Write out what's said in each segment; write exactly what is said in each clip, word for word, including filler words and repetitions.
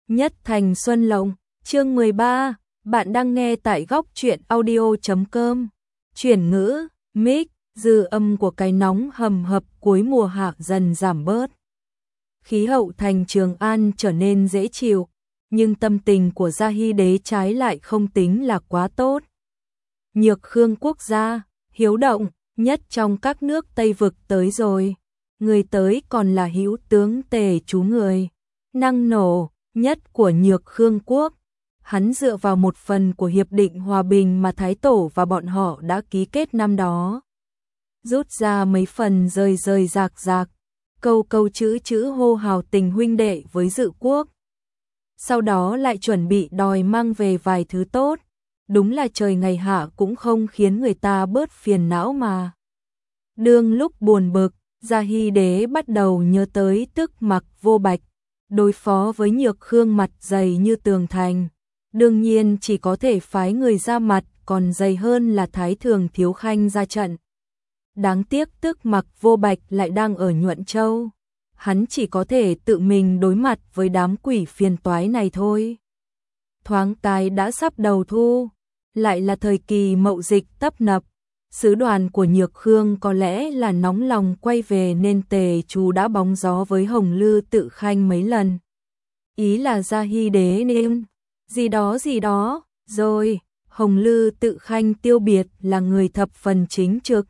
Nhất Thành Xuân Lộng, chương mười ba, bạn đang nghe tại góc truyện audio chấm com. Chuyển ngữ, mic, dư âm của cái nóng hầm hập cuối mùa hạ dần giảm bớt. Khí hậu thành Trường An trở nên dễ chịu, nhưng tâm tình của Gia Hy Đế trái lại không tính là quá tốt. Nhược Khương quốc gia, hiếu động, nhất trong các nước Tây Vực tới rồi. Người tới còn là hữu tướng Tề Chú người. Năng nổ nhất của Nhược Khương quốc. Hắn dựa vào một phần của hiệp định hòa bình mà Thái Tổ và bọn họ đã ký kết năm đó. Rút ra mấy phần rời rời rạc rạc, câu câu chữ chữ hô hào tình huynh đệ với Dự quốc. Sau đó lại chuẩn bị đòi mang về vài thứ tốt. Đúng là trời ngày hạ cũng không khiến người ta bớt phiền não mà. Đương lúc buồn bực, Gia Hy Đế bắt đầu nhớ tới Tức Mặc Vô Bạch, đối phó với Nhược Khương mặt dày như tường thành. Đương nhiên chỉ có thể phái người ra mặt, còn dày hơn là Thái Thường Thiếu Khanh ra trận. Đáng tiếc Tức Mặc Vô Bạch lại đang ở Nhuận Châu. Hắn chỉ có thể tự mình đối mặt với đám quỷ phiền toái này thôi. Thoáng cái đã sắp đầu thu, lại là thời kỳ mậu dịch tấp nập. Sứ đoàn của Nhược Khương có lẽ là nóng lòng quay về nên Tề Chú đã bóng gió với Hồng Lư Tự Khanh mấy lần. Ý là Gia Hy Đế nên gì đó gì đó, rồi Hồng Lư Tự Khanh tiêu biệt là người thập phần chính trực.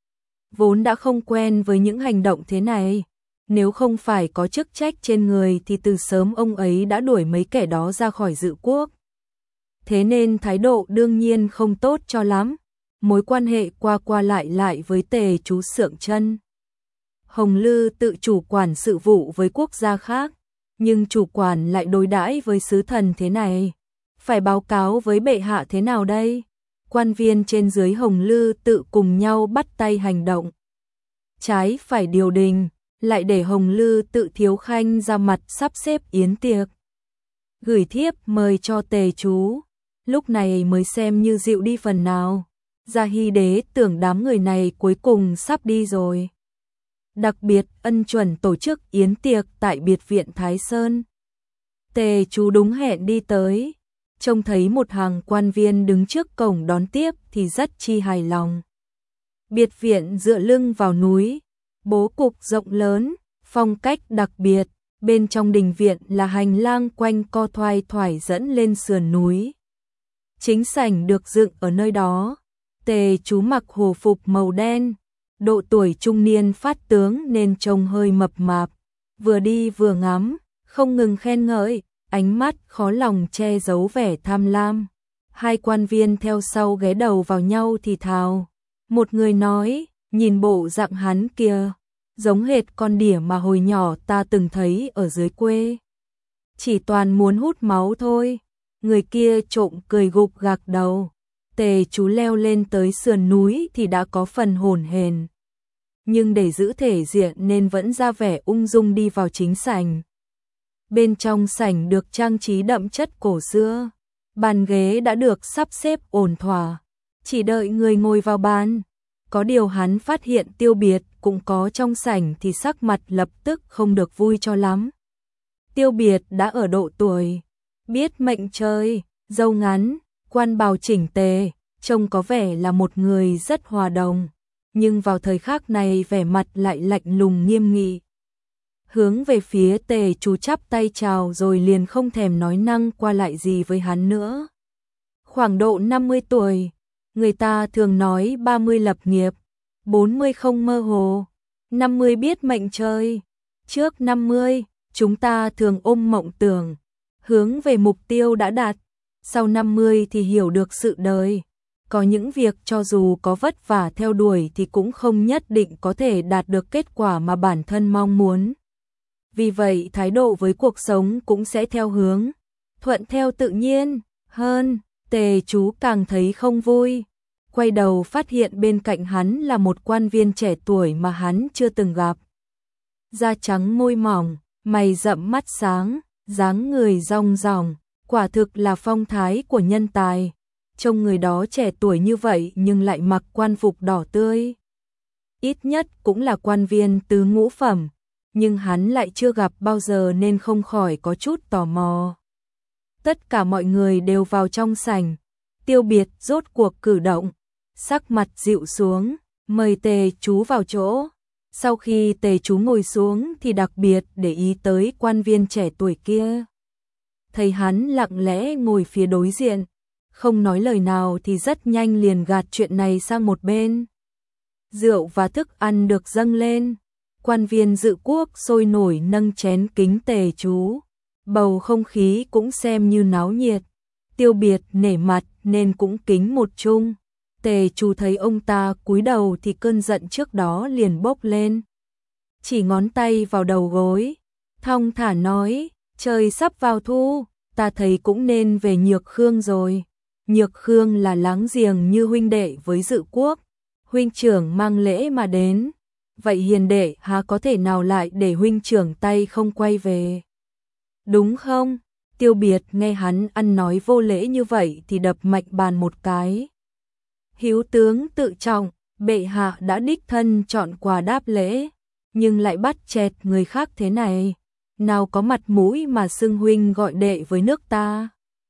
Vốn đã không quen với những hành động thế này, nếu không phải có chức trách trên người thì từ sớm ông ấy đã đuổi mấy kẻ đó ra khỏi Dự quốc. Thế nên thái độ đương nhiên không tốt cho lắm. Mối quan hệ qua qua lại lại với Tề Chú sượng chân. Hồng Lư tự chủ quản sự vụ với quốc gia khác, nhưng chủ quản lại đối đãi với sứ thần thế này. Phải báo cáo với bệ hạ thế nào đây? Quan viên trên dưới Hồng Lư tự cùng nhau bắt tay hành động. Trái phải điều đình, lại để Hồng Lư tự Thiếu Khanh ra mặt sắp xếp yến tiệc. Gửi thiếp mời cho Tề Chú, lúc này mới xem như dịu đi phần nào. Gia Hy Đế tưởng đám người này cuối cùng sắp đi rồi. Đặc biệt ân chuẩn tổ chức yến tiệc tại biệt viện Thái Sơn. Tề Chú đúng hẹn đi tới, trông thấy một hàng quan viên đứng trước cổng đón tiếp thì rất chi hài lòng. Biệt viện dựa lưng vào núi, bố cục rộng lớn, phong cách đặc biệt, bên trong đình viện là hành lang quanh co thoai thoải dẫn lên sườn núi. Chính sảnh được dựng ở nơi đó. Tề Chú mặc hồ phục màu đen, độ tuổi trung niên phát tướng nên trông hơi mập mạp, vừa đi vừa ngắm, không ngừng khen ngợi, ánh mắt khó lòng che giấu vẻ tham lam. Hai quan viên theo sau ghé đầu vào nhau thì thào. Một người nói, nhìn bộ dạng hắn kia, giống hệt con đỉa mà hồi nhỏ ta từng thấy ở dưới quê. Chỉ toàn muốn hút máu thôi. Người kia trộm cười gục gạc đầu. Tề Chú leo lên tới sườn núi thì đã có phần hổn hển, nhưng để giữ thể diện nên vẫn ra vẻ ung dung đi vào chính sảnh. Bên trong sảnh được trang trí đậm chất cổ xưa, bàn ghế đã được sắp xếp ổn thỏa, chỉ đợi người ngồi vào bàn. Có điều hắn phát hiện Tiêu Biệt cũng có trong sảnh thì sắc mặt lập tức không được vui cho lắm. Tiêu Biệt đã ở độ tuổi, biết mệnh chơi, râu ngắn, quan bào chỉnh tề, trông có vẻ là một người rất hòa đồng, nhưng vào thời khắc này vẻ mặt lại lạnh lùng nghiêm nghị. Hướng về phía Tề Chú chắp tay chào rồi liền không thèm nói năng qua lại gì với hắn nữa. Khoảng độ năm mươi tuổi, người ta thường nói ba mươi lập nghiệp, bốn mươi không mơ hồ, năm mươi biết mệnh chơi. Trước năm mươi, chúng ta thường ôm mộng tưởng, hướng về mục tiêu đã đạt. Sau năm mươi thì hiểu được sự đời, có những việc cho dù có vất vả theo đuổi thì cũng không nhất định có thể đạt được kết quả mà bản thân mong muốn. Vì vậy thái độ với cuộc sống cũng sẽ theo hướng thuận theo tự nhiên hơn. Tề Chú càng thấy không vui, quay đầu phát hiện bên cạnh hắn là một quan viên trẻ tuổi mà hắn chưa từng gặp. Da trắng môi mỏng, mày rậm mắt sáng, dáng người rong ròng. Quả thực là phong thái của nhân tài. Trông người đó trẻ tuổi như vậy nhưng lại mặc quan phục đỏ tươi. Ít nhất cũng là quan viên tứ ngũ phẩm, nhưng hắn lại chưa gặp bao giờ nên không khỏi có chút tò mò. Tất cả mọi người đều vào trong sảnh. Tiêu Biệt rốt cuộc cử động, sắc mặt dịu xuống, mời Tề chú vào chỗ. Sau khi Tề chú ngồi xuống thì đặc biệt để ý tới quan viên trẻ tuổi kia. Thấy hắn lặng lẽ ngồi phía đối diện, không nói lời nào thì rất nhanh liền gạt chuyện này sang một bên. Rượu và thức ăn được dâng lên, quan viên dự quốc sôi nổi nâng chén kính Tề chú. Bầu không khí cũng xem như náo nhiệt. Tiêu Biệt nể mặt nên cũng kính một chung. Tề chú thấy ông ta cúi đầu thì cơn giận trước đó liền bốc lên. Chỉ ngón tay vào đầu gối, thong thả nói, trời sắp vào thu, ta thấy cũng nên về Nhược Khương rồi. Nhược Khương là láng giềng như huynh đệ với Dự Quốc, huynh trưởng mang lễ mà đến, vậy hiền đệ há có thể nào lại để huynh trưởng tay không quay về. Đúng không? Tiêu Biệt nghe hắn ăn nói vô lễ như vậy thì đập mạnh bàn một cái. Hữu tướng tự trọng, bệ hạ đã đích thân chọn quà đáp lễ, nhưng lại bắt chẹt người khác thế này, nào có mặt mũi mà xưng huynh gọi đệ với nước ta.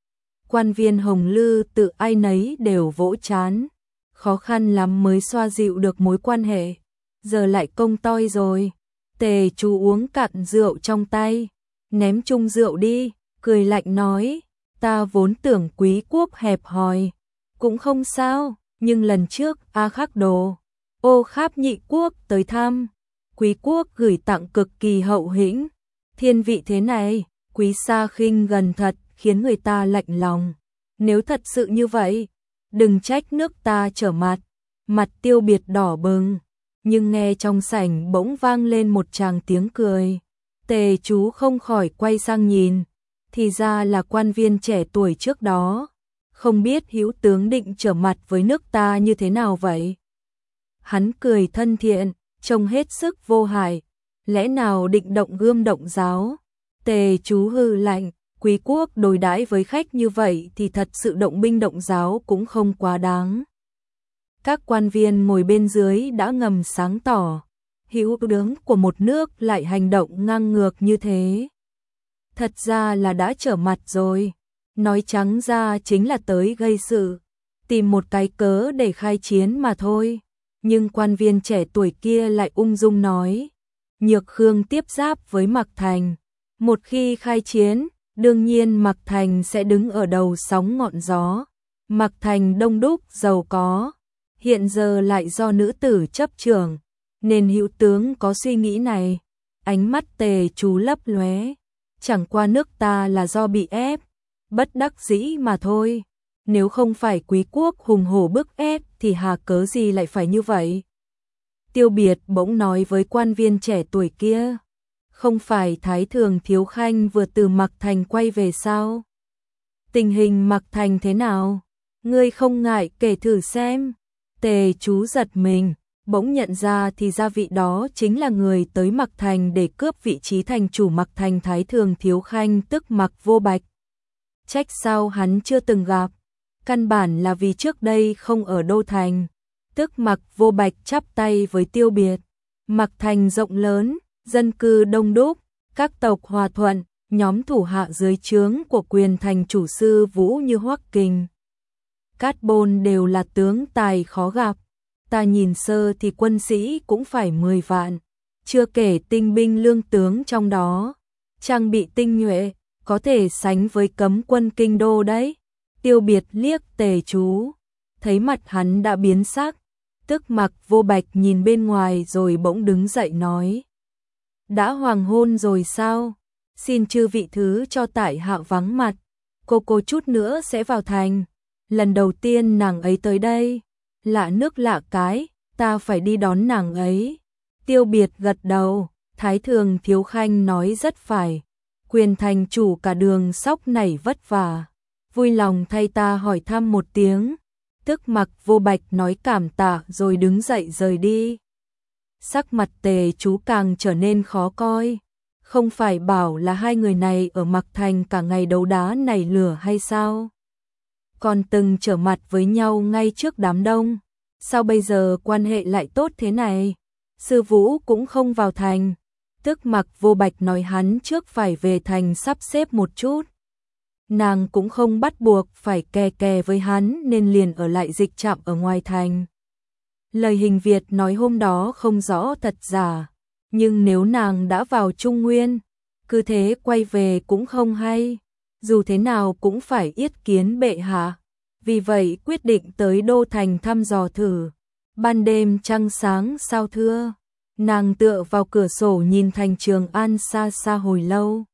Quan viên Hồng Lư tự ai nấy đều vỗ trán, khó khăn lắm mới xoa dịu được mối quan hệ, giờ lại công toi rồi. Tề chú uống cạn rượu trong tay, ném chung rượu đi, cười lạnh nói, ta vốn tưởng Quý quốc hẹp hòi, cũng không sao, nhưng lần trước A Khắc Đồ, Ô Kháp Nhị quốc tới thăm, Quý quốc gửi tặng cực kỳ hậu hĩnh, thiên vị thế này, Quý xa khinh gần thật, khiến người ta lạnh lòng. Nếu thật sự như vậy, đừng trách nước ta trở mặt. Mặt Tiêu Biệt đỏ bừng, nhưng nghe trong sảnh bỗng vang lên một tràng tiếng cười. Tề chú không khỏi quay sang nhìn, thì ra là quan viên trẻ tuổi trước đó. Không biết hữu tướng định trở mặt với nước ta như thế nào vậy? Hắn cười thân thiện, trông hết sức vô hại, lẽ nào định động gươm động giáo? Tề chú hừ lạnh, Quý quốc đối đãi với khách như vậy thì thật sự động binh động giáo cũng không quá đáng. Các quan viên ngồi bên dưới đã ngầm sáng tỏ, hữu tướng của một nước lại hành động ngang ngược như thế. Thật ra là đã trở mặt rồi, nói trắng ra chính là tới gây sự, tìm một cái cớ để khai chiến mà thôi. Nhưng quan viên trẻ tuổi kia lại ung dung nói, Nhược Khương tiếp giáp với Mạc Thành, một khi khai chiến, đương nhiên Mạc Thành sẽ đứng ở đầu sóng ngọn gió. Mạc Thành đông đúc giàu có, hiện giờ lại do nữ tử chấp trưởng, nên hữu tướng có suy nghĩ này. Ánh mắt Tề chú lấp lóe, chẳng qua nước ta là do bị ép, bất đắc dĩ mà thôi. Nếu không phải Quý quốc hùng hổ bức ép thì hà cớ gì lại phải như vậy? Tiêu Biệt bỗng nói với quan viên trẻ tuổi kia, không phải Thái Thường Thiếu Khanh vừa từ Mạc Thành quay về sao? Tình hình Mạc Thành thế nào? Ngươi không ngại kể thử xem. Tề chú giật mình, bỗng nhận ra thì ra vị đó chính là người tới Mạc Thành để cướp vị trí thành chủ Mạc Thành Thái Thường Thiếu Khanh, tức Mạc Vô Bạch. Trách sao hắn chưa từng gặp, căn bản là vì trước đây không ở đô thành. Tức Mạc Vô Bạch chắp tay với Tiêu Biệt. Mạc Thành rộng lớn, dân cư đông đúc, các tộc hòa thuận, nhóm thủ hạ dưới trướng của quyền thành chủ sư Vũ như Hoắc Kình, Cát Bôn đều là tướng tài khó gặp. Ta nhìn sơ thì quân sĩ cũng phải mười vạn, chưa kể tinh binh lương tướng trong đó, trang bị tinh nhuệ, có thể sánh với cấm quân kinh đô đấy. Tiêu Biệt liếc Tề chú, thấy mặt hắn đã biến sắc, tức Mạc Vô Bạch nhìn bên ngoài rồi bỗng đứng dậy nói, đã hoàng hôn rồi sao? Xin chư vị thứ cho tại hạ vắng mặt, cô cô chút nữa sẽ vào thành. Lần đầu tiên nàng ấy tới đây, lạ nước lạ cái, ta phải đi đón nàng ấy. Tiêu Biệt gật đầu, Thái Thường Thiếu Khanh nói rất phải, quyền thành chủ cả đường sóc nảy vất vả, vui lòng thay ta hỏi thăm một tiếng. Tức Mạc Vô Bạch nói cảm tạ rồi đứng dậy rời đi. Sắc mặt Tề chú càng trở nên khó coi, không phải bảo là hai người này ở Mạc Thành cả ngày đấu đá nảy lửa hay sao? Còn từng trở mặt với nhau ngay trước đám đông, sao bây giờ quan hệ lại tốt thế này? Sư Vũ cũng không vào thành, tức Mạc Vô Bạch nói hắn trước phải về thành sắp xếp một chút. nàng cũng không bắt buộc phải kè kè với hắn nên liền ở lại dịch trạm ở ngoài thành. Lời Hình Việt nói hôm đó không rõ thật giả, nhưng nếu nàng đã vào Trung Nguyên, cứ thế quay về cũng không hay, dù thế nào cũng phải yết kiến bệ hạ. Vì vậy quyết định tới đô thành thăm dò thử. Ban đêm trăng sáng sao thưa, nàng tựa vào cửa sổ nhìn thành Trường An xa xa hồi lâu.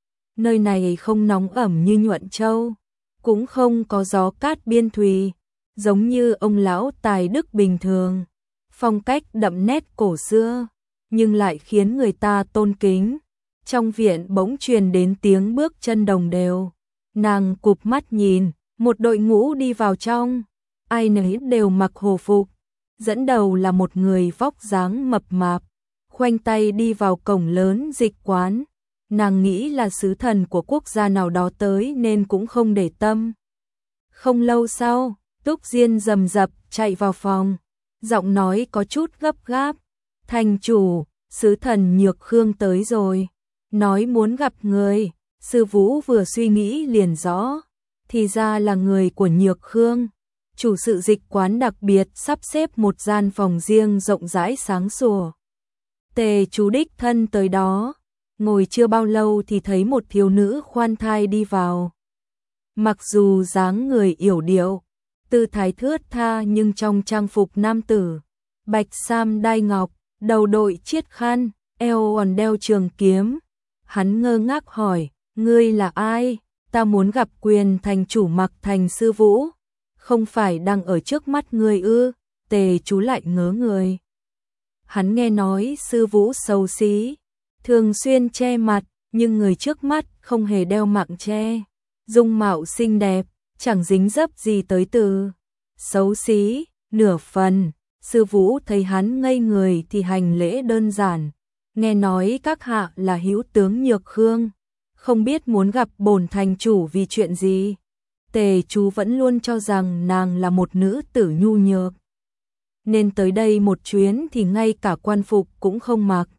Nơi này không nóng ẩm như Nhuận Châu, cũng không có gió cát biên thùy, giống như ông lão tài đức bình thường. Phong cách đậm nét cổ xưa, nhưng lại khiến người ta tôn kính. Trong viện bỗng truyền đến tiếng bước chân đồng đều. Nàng cụp mắt nhìn, một đội ngũ đi vào trong, ai nấy đều mặc hồ phục. Dẫn đầu là một người vóc dáng mập mạp, khoanh tay đi vào cổng lớn dịch quán. Nàng nghĩ là sứ thần của quốc gia nào đó tới nên cũng không để tâm. Không lâu sau, Túc Diên rầm rập chạy vào phòng, giọng nói có chút gấp gáp. Thành chủ, sứ thần Nhược Khương tới rồi, nói muốn gặp người. Sư Vũ vừa suy nghĩ liền rõ, thì ra là người của Nhược Khương. Chủ sự dịch quán đặc biệt sắp xếp một gian phòng riêng rộng rãi sáng sủa. Tề chú đích thân tới đó, ngồi chưa bao lâu thì thấy một thiếu nữ khoan thai đi vào. Mặc dù dáng người yểu điệu, tư thái thướt tha nhưng trong trang phục nam tử, bạch sam đai ngọc, đầu đội chiết khăn, eo còn đeo trường kiếm. Hắn ngơ ngác hỏi, ngươi là ai? Ta muốn gặp Quyền thành chủ Mặc Thành sư Vũ. Không phải đang ở trước mắt ngươi ư? Tề chú lại ngớ người. Hắn nghe nói sư Vũ xấu xí, thường xuyên che mặt, nhưng người trước mắt không hề đeo mạng che. Dung mạo xinh đẹp, chẳng dính dấp gì tới từ xấu xí, nửa phần. Sư Vũ thấy hắn ngây người thì hành lễ đơn giản. Nghe nói các hạ là hữu tướng Nhược Khương, không biết muốn gặp bổn thành chủ vì chuyện gì. Tề chú vẫn luôn cho rằng nàng là một nữ tử nhu nhược, nên tới đây một chuyến thì ngay cả quan phục cũng không mặc.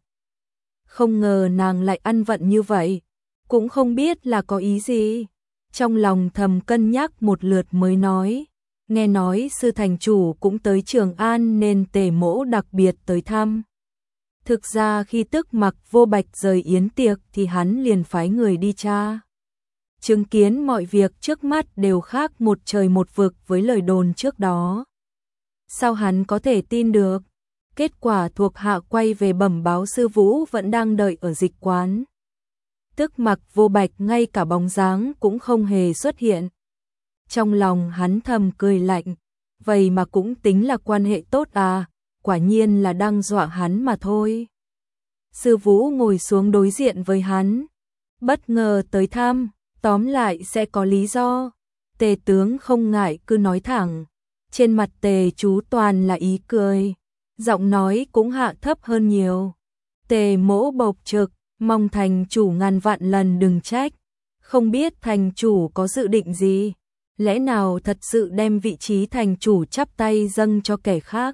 Không ngờ nàng lại ăn vận như vậy, cũng không biết là có ý gì. Trong lòng thầm cân nhắc một lượt mới nói, nghe nói sư thành chủ cũng tới Trường An nên Tề mỗ đặc biệt tới thăm. Thực ra khi Tức Mặc Vô Bạch rời yến tiệc thì hắn liền phái người đi tra. Chứng kiến mọi việc trước mắt đều khác một trời một vực với lời đồn trước đó. Sao hắn có thể tin được? Kết quả thuộc hạ quay về bẩm báo sư Vũ vẫn đang đợi ở dịch quán. Tức Mặc Vô Bạch ngay cả bóng dáng cũng không hề xuất hiện. Trong lòng hắn thầm cười lạnh, vậy mà cũng tính là quan hệ tốt à, quả nhiên là đang dọa hắn mà thôi. Sư Vũ ngồi xuống đối diện với hắn, bất ngờ tới thăm, tóm lại sẽ có lý do. Tề tướng không ngại cứ nói thẳng. Trên mặt Tề chú toàn là ý cười, giọng nói cũng hạ thấp hơn nhiều. Tề mỗ bộc trực, mong thành chủ ngàn vạn lần đừng trách. Không biết thành chủ có dự định gì, lẽ nào thật sự đem vị trí thành chủ chắp tay dâng cho kẻ khác.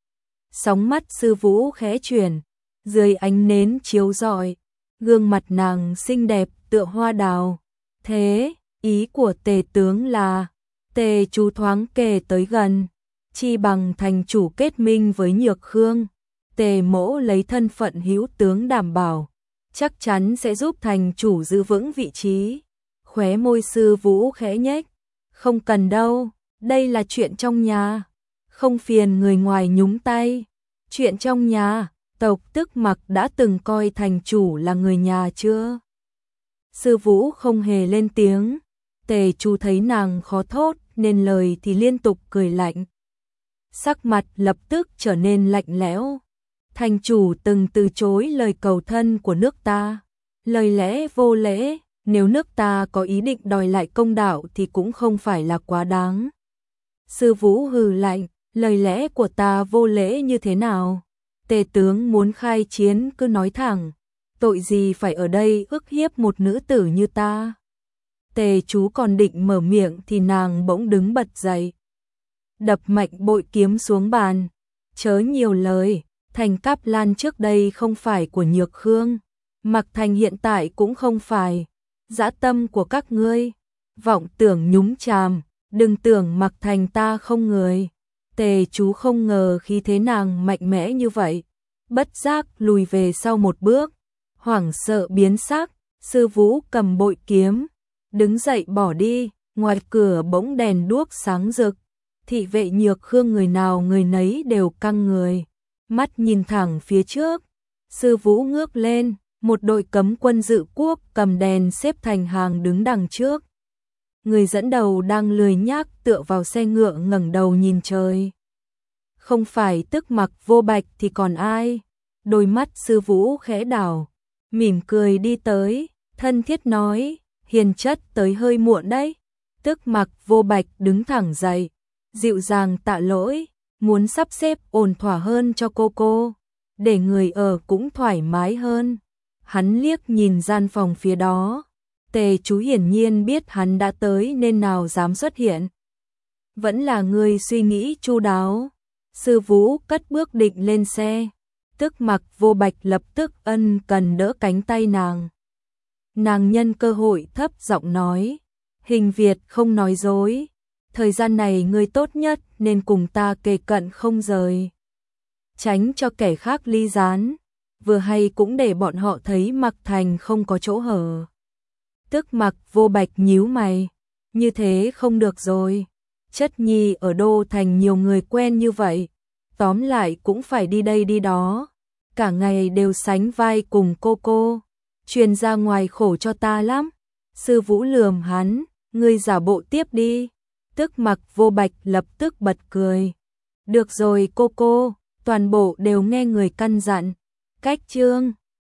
Sóng mắt sư Vũ khẽ chuyển, dưới ánh nến chiếu rọi, gương mặt nàng xinh đẹp tựa hoa đào. Thế, ý của Tề tướng là, Tề chú thoáng kề tới gần, chi bằng thành chủ kết minh với Nhược Khương. Tề mỗ lấy thân phận hữu tướng đảm bảo, chắc chắn sẽ giúp thành chủ giữ vững vị trí. Khóe môi sư Vũ khẽ nhếch, không cần đâu, đây là chuyện trong nhà, không phiền người ngoài nhúng tay. Chuyện trong nhà, tộc Tức Mặc đã từng coi thành chủ là người nhà chưa? Sư Vũ không hề lên tiếng. Tề chú thấy nàng khó thốt nên lời thì liên tục cười lạnh. Sắc mặt lập tức trở nên lạnh lẽo. Thành chủ từng từ chối lời cầu thân của nước ta, lời lẽ vô lễ, nếu nước ta có ý định đòi lại công đạo thì cũng không phải là quá đáng. Sư Vũ hừ lạnh, lời lẽ của ta vô lễ như thế nào? Tề tướng muốn khai chiến cứ nói thẳng, tội gì phải ở đây ức hiếp một nữ tử như ta? Tề chú còn định mở miệng thì nàng bỗng đứng bật dậy, đập mạnh bội kiếm xuống bàn. Chớ nhiều lời, thành Cáp Lan trước đây không phải của Nhược Khương, Mặc Thành hiện tại cũng không phải. Dã tâm của các ngươi, vọng tưởng nhúng chàm, đừng tưởng Mặc Thành ta không người. Tề chú không ngờ khí thế nàng mạnh mẽ như vậy, bất giác lùi về sau một bước, hoảng sợ biến sắc. Sư Vũ cầm bội kiếm, đứng dậy bỏ đi. Ngoài cửa bỗng đèn đuốc sáng rực, thị vệ Nhược Khương người nào người nấy đều căng người, mắt nhìn thẳng phía trước. Sư Vũ ngước lên, một đội cấm quân Dự Quốc cầm đèn xếp thành hàng đứng đằng trước. Người dẫn đầu đang lười nhác tựa vào xe ngựa ngẩng đầu nhìn trời. Không phải Tức Mặc Vô Bạch thì còn ai? Đôi mắt Sư Vũ khẽ đảo, mỉm cười đi tới, thân thiết nói, hiền chất tới hơi muộn đấy. Tức Mặc Vô Bạch đứng thẳng dậy, dịu dàng tạ lỗi, muốn sắp xếp ổn thỏa hơn cho cô cô, để người ở cũng thoải mái hơn. Hắn liếc nhìn gian phòng phía đó, Tề chú hiển nhiên biết hắn đã tới nên nào dám xuất hiện. Vẫn là người suy nghĩ chu đáo. Sư Vũ cất bước định lên xe, Tức Mặc Vô Bạch lập tức ân cần đỡ cánh tay nàng. Nàng nhân cơ hội thấp giọng nói, Hình Việt không nói dối, thời gian này ngươi tốt nhất nên cùng ta kề cận không rời, tránh cho kẻ khác ly gián, vừa hay cũng để bọn họ thấy Mặc Thành không có chỗ hở. Tức Mặc Vô Bạch nhíu mày, như thế không được rồi, chất nhi ở Đô Thành nhiều người quen như vậy, tóm lại cũng phải đi đây đi đó, cả ngày đều sánh vai cùng cô cô, truyền ra ngoài khổ cho ta lắm. Sư Vũ lườm hắn, ngươi giả bộ tiếp đi. Tức Mặc Vô Bạch lập tức bật cười. Được rồi cô cô, toàn bộ đều nghe người căn dặn. Cách chương